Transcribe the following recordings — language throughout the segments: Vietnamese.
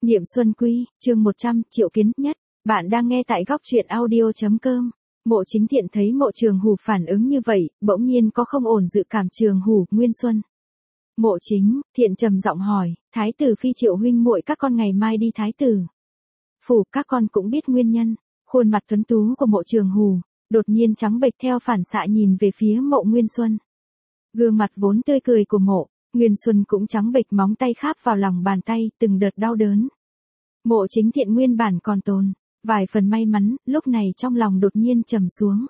Niệm Xuân Quy, chương 100, Triệu Kiến Nhất. Bạn đang nghe tại góc truyện audio.com. Mộ Chính Thiện thấy Mộ Trường Hủ phản ứng như vậy, bỗng nhiên có không ổn dự cảm. Trường Hủ, Nguyên Xuân. Mộ Chính Thiện trầm giọng hỏi, Thái tử Phi Triệu huynh muội các con ngày mai đi Thái tử phủ, các con cũng biết nguyên nhân. Khuôn mặt tuấn tú của Mộ Trường Hủ đột nhiên trắng bệch, theo phản xạ nhìn về phía Mộ Nguyên Xuân. Gương mặt vốn tươi cười của Mộ Nguyên Xuân cũng trắng bệch, móng tay kháp vào lòng bàn tay, từng đợt đau đớn. Mộ Chính Thiện nguyên bản còn tồn vài phần may mắn, lúc này trong lòng đột nhiên trầm xuống.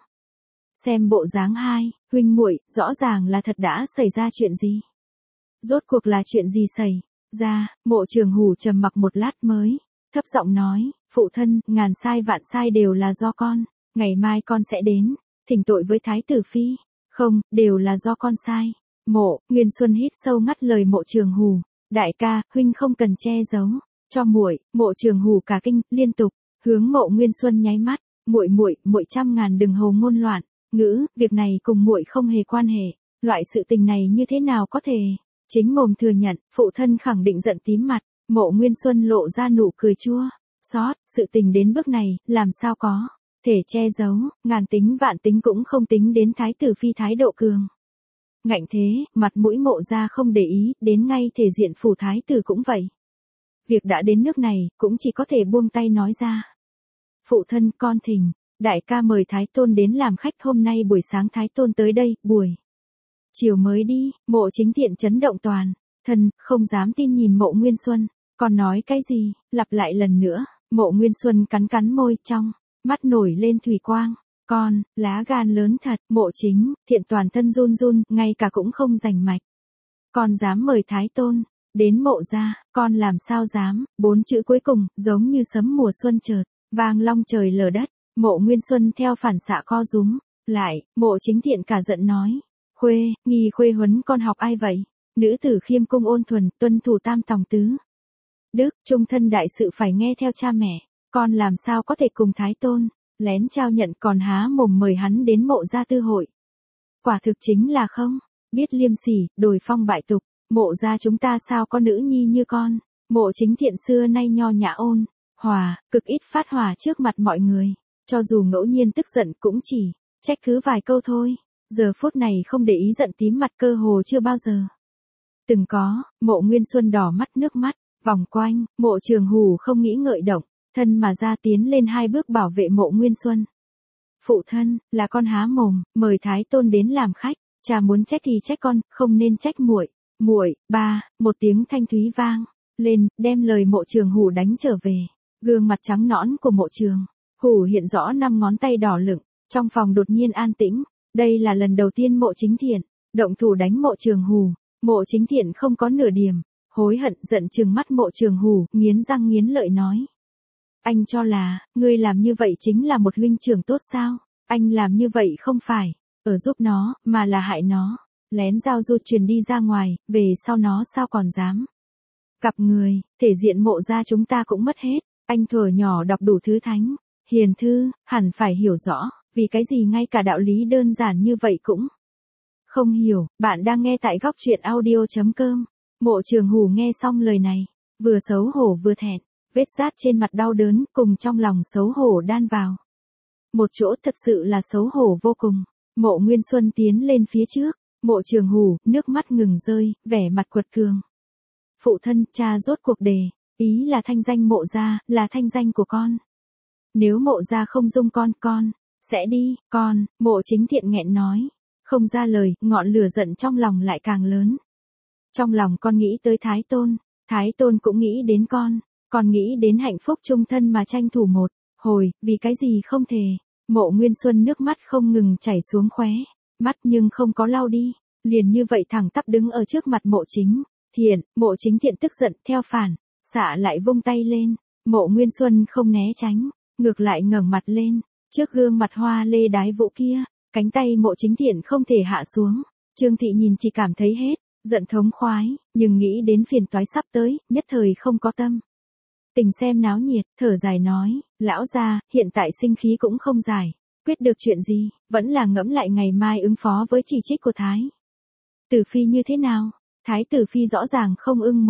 Xem bộ dáng hai huynh muội, rõ ràng là thật đã xảy ra chuyện gì? Rốt cuộc là chuyện gì xảy ra? Mộ Trường Hủ trầm mặc một lát mới thấp giọng nói, phụ thân, ngàn sai vạn sai đều là do con. Ngày mai con sẽ đến thỉnh tội với Thái tử Phi. Không, đều là do con sai. Mộ Nguyên Xuân hít sâu ngắt lời Mộ Trường Hủ. Đại ca, huynh không cần che giấu cho muội. Mộ Trường Hủ cả kinh, liên tục hướng Mộ Nguyên Xuân nháy mắt. Muội muội, muội trăm ngàn đừng hồ ngôn loạn ngữ, việc này cùng muội không hề quan hệ. Loại sự tình này như thế nào có thể chính mồm thừa nhận? Phụ thân khẳng định giận tím mặt. Mộ Nguyên Xuân lộ ra nụ cười chua xót, sự tình đến bước này, làm sao có thể che giấu, ngàn tính vạn tính cũng không tính đến Thái tử Phi thái độ cường ngạnh thế, mặt mũi Mộ gia không để ý, đến ngay thể diện phủ thái tử cũng vậy. Việc đã đến nước này, cũng chỉ có thể buông tay nói ra. Phụ thân, con thỉnh đại ca mời Thái Tôn đến làm khách, hôm nay buổi sáng Thái Tôn tới đây, buổi chiều mới đi. Mộ Chính Thiện chấn động toàn thân, không dám tin nhìn Mộ Nguyên Xuân. Còn nói cái gì? Lặp lại lần nữa. Mộ Nguyên Xuân cắn cắn môi, trong mắt nổi lên thủy quang. Con, lá gan lớn thật. Mộ Chính Thiện toàn thân run run, ngay cả cũng không rành mạch. Con dám mời Thái Tôn đến Mộ gia? Con làm sao dám? 4 chữ cuối cùng, giống như sấm mùa xuân chợt vang long trời lở đất. Mộ Nguyên Xuân theo phản xạ co rúm lại. Mộ Chính Thiện cả giận nói, Khuê, nghi khuê huấn con học ai vậy? Nữ tử khiêm cung ôn thuần, tuân thủ tam tòng tứ đức, trung thân đại sự phải nghe theo cha mẹ. Con làm sao có thể cùng Thái Tôn lén trao nhận, còn há mồm mời hắn đến Mộ gia tư hội? Quả thực chính là không biết liêm sỉ, đồi phong bại tục. Mộ gia chúng ta sao có nữ nhi như con? Mộ Chính Thiện xưa nay nho nhã ôn hòa, cực ít phát hỏa trước mặt mọi người. Cho dù ngẫu nhiên tức giận cũng chỉ trách cứ vài câu thôi. Giờ phút này không để ý giận tím mặt, cơ hồ chưa bao giờ từng có. Mộ Nguyên Xuân đỏ mắt, nước mắt vòng quanh. Mộ Trường Hủ không nghĩ ngợi động thân mà ra, tiến lên 2 bước bảo vệ Mộ Nguyên Xuân. Phụ thân, là con há mồm mời Thái Tôn đến làm khách, cha muốn trách thì trách con, không nên trách muội. Muội. Ba, một tiếng thanh thúy vang lên, đem lời Mộ Trường Hủ đánh trở về. Gương mặt trắng nõn của Mộ Trường Hủ hiện rõ 5 ngón tay đỏ lựng. Trong phòng đột nhiên an tĩnh. Đây là lần đầu tiên Mộ Chính Thiện động thủ đánh Mộ Trường Hủ. Mộ Chính Thiện không có nửa điểm hối hận, giận trừng mắt Mộ Trường Hủ, nghiến răng nghiến lợi nói, anh cho là ngươi làm như vậy chính là một huynh trưởng tốt sao? Anh làm như vậy không phải ở giúp nó, mà là hại nó. Lén giao du truyền đi ra ngoài, về sau nó sao còn dám gặp người? Thể diện Mộ gia chúng ta cũng mất hết. Anh thuở nhỏ đọc đủ thứ thánh hiền thư, hẳn phải hiểu rõ, vì cái gì ngay cả đạo lý đơn giản như vậy cũng không hiểu. Bạn đang nghe tại góc truyện audio.com. Mộ Trường Hủ nghe xong lời này, vừa xấu hổ vừa thẹn, vết rát trên mặt đau đớn cùng trong lòng xấu hổ đan vào một chỗ, thật sự là xấu hổ vô cùng. Mộ Nguyên Xuân tiến lên phía trước. Mộ Trường Hủ, nước mắt ngừng rơi, vẻ mặt quật cường. Phụ thân, cha rốt cuộc đề ý là thanh danh Mộ gia, là thanh danh của con. Nếu Mộ gia không dung con sẽ đi. Con. Mộ Chính Thiện nghẹn nói không ra lời, ngọn lửa giận trong lòng lại càng lớn. Trong lòng con nghĩ tới Thái Tôn, Thái Tôn cũng nghĩ đến con nghĩ đến hạnh phúc chung thân mà tranh thủ một hồi, vì cái gì không thể? Mộ Nguyên Xuân nước mắt không ngừng chảy xuống khóe mắt, nhưng không có lau đi, liền như vậy thẳng tắp đứng ở trước mặt Mộ Chính Thiện. Mộ Chính Thiện tức giận, theo phản xạ lại vung tay lên. Mộ Nguyên Xuân không né tránh, ngược lại ngẩng mặt lên, trước gương mặt hoa lê đái vũ kia, cánh tay Mộ Chính Thiện không thể hạ xuống. Trương Thị nhìn chỉ cảm thấy hết giận thống khoái, nhưng nghĩ đến phiền toái sắp tới, nhất thời không có tâm tình xem náo nhiệt, thở dài nói, lão gia, hiện tại sinh khí cũng không giải quyết được chuyện gì, vẫn là ngẫm lại ngày mai ứng phó với chỉ trích của Thái tử Phi như thế nào. Thái tử Phi rõ ràng không ưng Mộ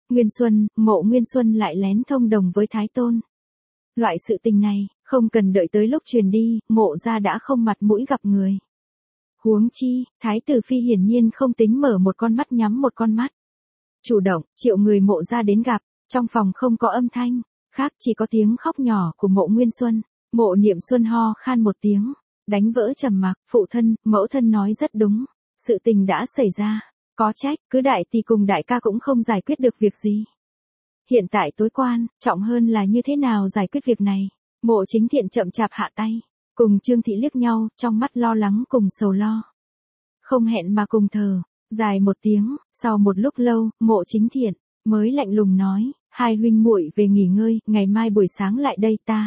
Nguyên Xuân, Mộ Nguyên Xuân lại lén thông đồng với Thái Tôn. Loại sự tình này, không cần đợi tới lúc truyền đi, Mộ gia đã không mặt mũi gặp người. Huống chi, Thái tử phi hiển nhiên không tính mở một con mắt nhắm một con mắt. Chủ động, triệu người Mộ gia đến gặp, trong phòng không có âm thanh, khác chỉ có tiếng khóc nhỏ của Mộ Nguyên Xuân. Mộ Niệm Xuân ho khan một tiếng, đánh vỡ trầm mặc, phụ thân, mẫu thân nói rất đúng, sự tình đã xảy ra, có trách, cứ đại tỷ cùng đại ca cũng không giải quyết được việc gì. Hiện tại tối quan, trọng hơn là như thế nào giải quyết việc này. Mộ Chính Thiện chậm chạp hạ tay, cùng Trương Thị liếc nhau, trong mắt lo lắng cùng sầu lo. Không hẹn mà cùng thở, dài một tiếng, sau một lúc lâu, Mộ Chính Thiện mới lạnh lùng nói, hai huynh muội về nghỉ ngơi, ngày mai buổi sáng lại đây ta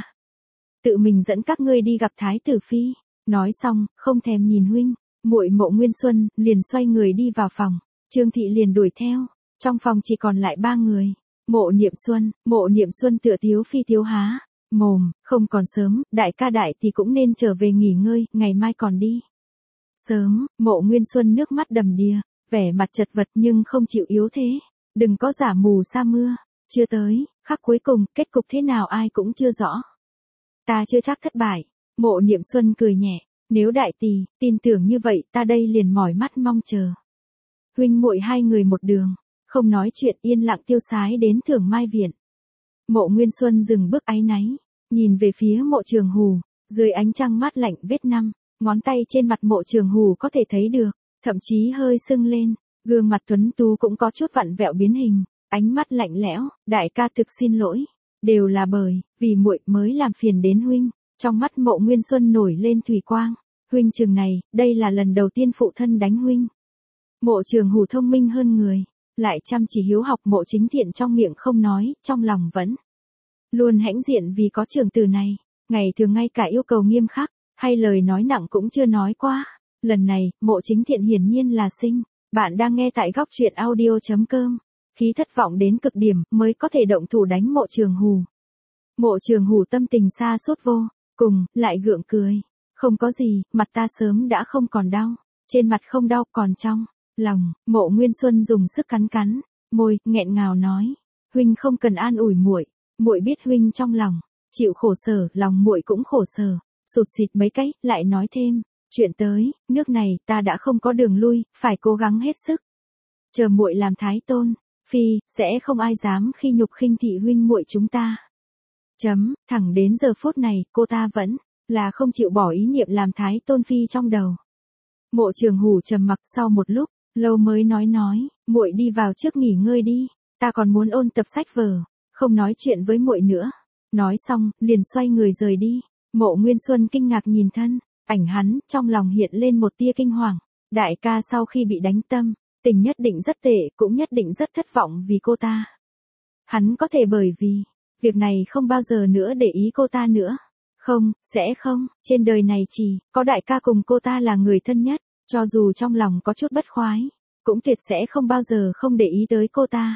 tự mình dẫn các ngươi đi gặp Thái tử phi. Nói xong, không thèm nhìn huynh muội Mộ Nguyên Xuân, liền xoay người đi vào phòng. Trương Thị liền đuổi theo, trong phòng chỉ còn lại ba người. Mộ Niệm Xuân tựa Tiếu Phi Tiếu há mồm, không còn sớm, đại ca đại thì cũng nên trở về nghỉ ngơi, ngày mai còn đi. Sớm, Mộ Nguyên Xuân nước mắt đầm đìa, vẻ mặt chật vật nhưng không chịu yếu thế. Đừng có giả mù sa mưa, chưa tới, khắc cuối cùng, kết cục thế nào ai cũng chưa rõ. Ta chưa chắc thất bại. Mộ Niệm Xuân cười nhẹ, nếu đại tỷ tin tưởng như vậy, ta đây liền mỏi mắt mong chờ. Huynh muội hai người một đường, không nói chuyện, yên lặng tiêu sái đến Thưởng Mai viện. Mộ Nguyên Xuân dừng bước áy náy, nhìn về phía Mộ Trường Hù, dưới ánh trăng mát lạnh vết năm, ngón tay trên mặt Mộ Trường Hù có thể thấy được, thậm chí hơi sưng lên, gương mặt tuấn tú cũng có chút vặn vẹo biến hình, ánh mắt lạnh lẽo, đại ca thực xin lỗi, đều là bởi vì muội mới làm phiền đến huynh. Trong mắt Mộ Nguyên Xuân nổi lên thủy quang, huynh trường này, đây là lần đầu tiên phụ thân đánh huynh. Mộ Trường Hù thông minh hơn người, lại chăm chỉ hiếu học. Mộ Chính Thiện trong miệng không nói, trong lòng vẫn luôn hãnh diện vì có trưởng tử này, ngày thường ngay cả yêu cầu nghiêm khắc, hay lời nói nặng cũng chưa nói qua. Lần này, Mộ Chính Thiện hiển nhiên là sinh. Bạn đang nghe tại góc truyện audio.com. Khí thất vọng đến cực điểm mới có thể động thủ đánh Mộ Trường Hù. Mộ Trường Hù tâm tình xa sút vô cùng, lại gượng cười. Không có gì, mặt ta sớm đã không còn đau. Trên mặt không đau, còn trong lòng. Mộ Nguyên Xuân dùng sức cắn cắn môi, nghẹn ngào nói, huynh không cần an ủi muội, muội biết huynh trong lòng chịu khổ sở, lòng muội cũng khổ sở. Sụt sịt mấy cái, lại nói thêm, chuyện tới nước này, ta đã không có đường lui, phải cố gắng hết sức. Chờ muội làm Thái Tôn phi, sẽ không ai dám khi nhục khinh thị huynh muội chúng ta. Thẳng đến giờ phút này, cô ta vẫn là không chịu bỏ ý niệm làm Thái Tôn phi trong đầu. Mộ Trường Hù trầm mặc sau một lúc lâu mới nói, muội đi vào trước nghỉ ngơi đi, ta còn muốn ôn tập sách vở, không nói chuyện với muội nữa. Nói xong, liền xoay người rời đi. Mộ Nguyên Xuân kinh ngạc nhìn thân ảnh hắn, trong lòng hiện lên một tia kinh hoàng. Đại ca sau khi bị đánh tâm tình nhất định rất tệ, cũng nhất định rất thất vọng vì cô ta. Hắn có thể bởi vì việc này không bao giờ nữa để ý cô ta nữa. Không, sẽ không, trên đời này chỉ có đại ca cùng cô ta là người thân nhất, cho dù trong lòng có chút bất khoái, cũng tuyệt sẽ không bao giờ không để ý tới cô ta.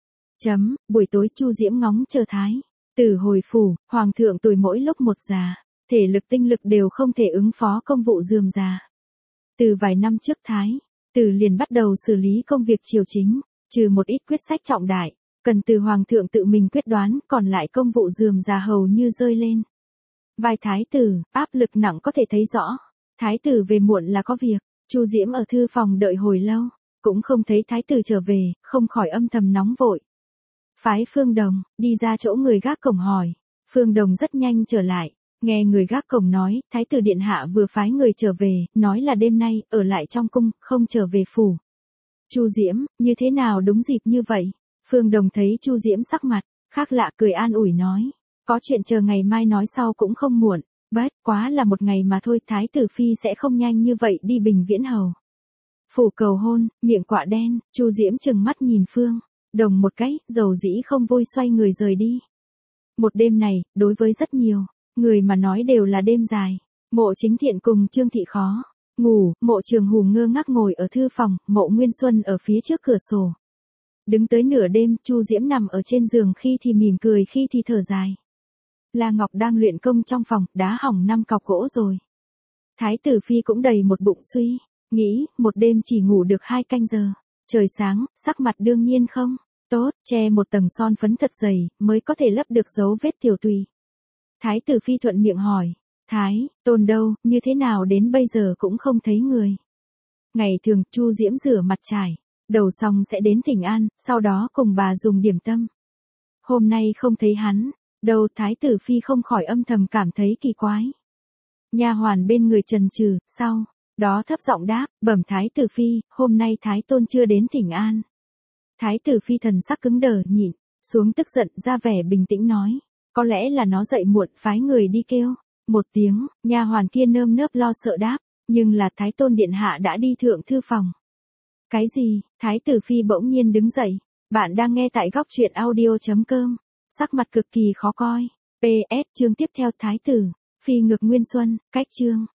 Buổi tối Chu Diễm ngóng chờ Thái tử hồi phủ. Hoàng thượng tuổi mỗi lúc một già, thể lực tinh lực đều không thể ứng phó công vụ rườm rà. Từ vài năm trước Thái tử liền bắt đầu xử lý công việc triều chính, trừ một ít quyết sách trọng đại cần từ hoàng thượng tự mình quyết đoán, còn lại công vụ rườm rà hầu như rơi lên vai thái tử, áp lực nặng có thể thấy rõ. Thái tử về muộn là có việc. Chu Diễm ở thư phòng đợi hồi lâu, cũng không thấy thái tử trở về, không khỏi âm thầm nóng vội. Phái Phương Đồng đi ra chỗ người gác cổng hỏi. Phương Đồng rất nhanh trở lại, nghe người gác cổng nói, thái tử điện hạ vừa phái người trở về, nói là đêm nay ở lại trong cung, không trở về phủ. Chu Diễm, như thế nào đúng dịp như vậy? Phương Đồng thấy Chu Diễm sắc mặt khác lạ, cười an ủi nói, có chuyện chờ ngày mai nói sau cũng không muộn, bất quá là một ngày mà thôi, thái tử phi sẽ không nhanh như vậy đi Bình Viễn Hầu phủ cầu hôn. Miệng quạ đen. Chu Diễm trừng mắt nhìn Phương Đồng một cái, dầu dĩ không vui xoay người rời đi. Một đêm này, đối với rất nhiều người mà nói đều là đêm dài. Mộ Chính Thiện cùng Trương Thị khó ngủ. Mộ Trường Hù ngơ ngác ngồi ở thư phòng, Mộ Nguyên Xuân ở phía trước cửa sổ. Đứng tới nửa đêm, Chu Diễm nằm ở trên giường, khi thì mỉm cười, khi thì thở dài. La Ngọc đang luyện công trong phòng, đá hỏng 5 cọc gỗ rồi. Thái tử phi cũng đầy một bụng suy nghĩ, một đêm chỉ ngủ được 2 canh giờ. Trời sáng, sắc mặt đương nhiên không Tốt, che một tầng son phấn thật dày, mới có thể lấp được dấu vết tiểu tụy. Thái tử phi thuận miệng hỏi, Thái, Tôn đâu, như thế nào đến bây giờ cũng không thấy người. Ngày thường, Chu Diễm rửa mặt trải, đầu xong sẽ đến thỉnh an, sau đó cùng bà dùng điểm tâm. Hôm nay không thấy hắn, đâu Thái tử phi không khỏi âm thầm cảm thấy kỳ quái. Nha hoàn bên người trần trừ, sau đó thấp giọng đáp, bẩm Thái tử phi, hôm nay Thái Tôn chưa đến thỉnh an. Thái tử phi thần sắc cứng đờ nhịn xuống tức giận, ra vẻ bình tĩnh nói, có lẽ là nó dậy muộn, phái người đi kêu. Một tiếng, nha hoàn kia nơm nớp lo sợ đáp, nhưng là Thái Tôn điện hạ đã đi thượng thư phòng. Cái gì? Thái tử phi bỗng nhiên đứng dậy. Bạn đang nghe tại góc truyện audio.com. Sắc mặt cực kỳ khó coi. PS chương tiếp theo Thái tử phi ngược Nguyên Xuân, cách chương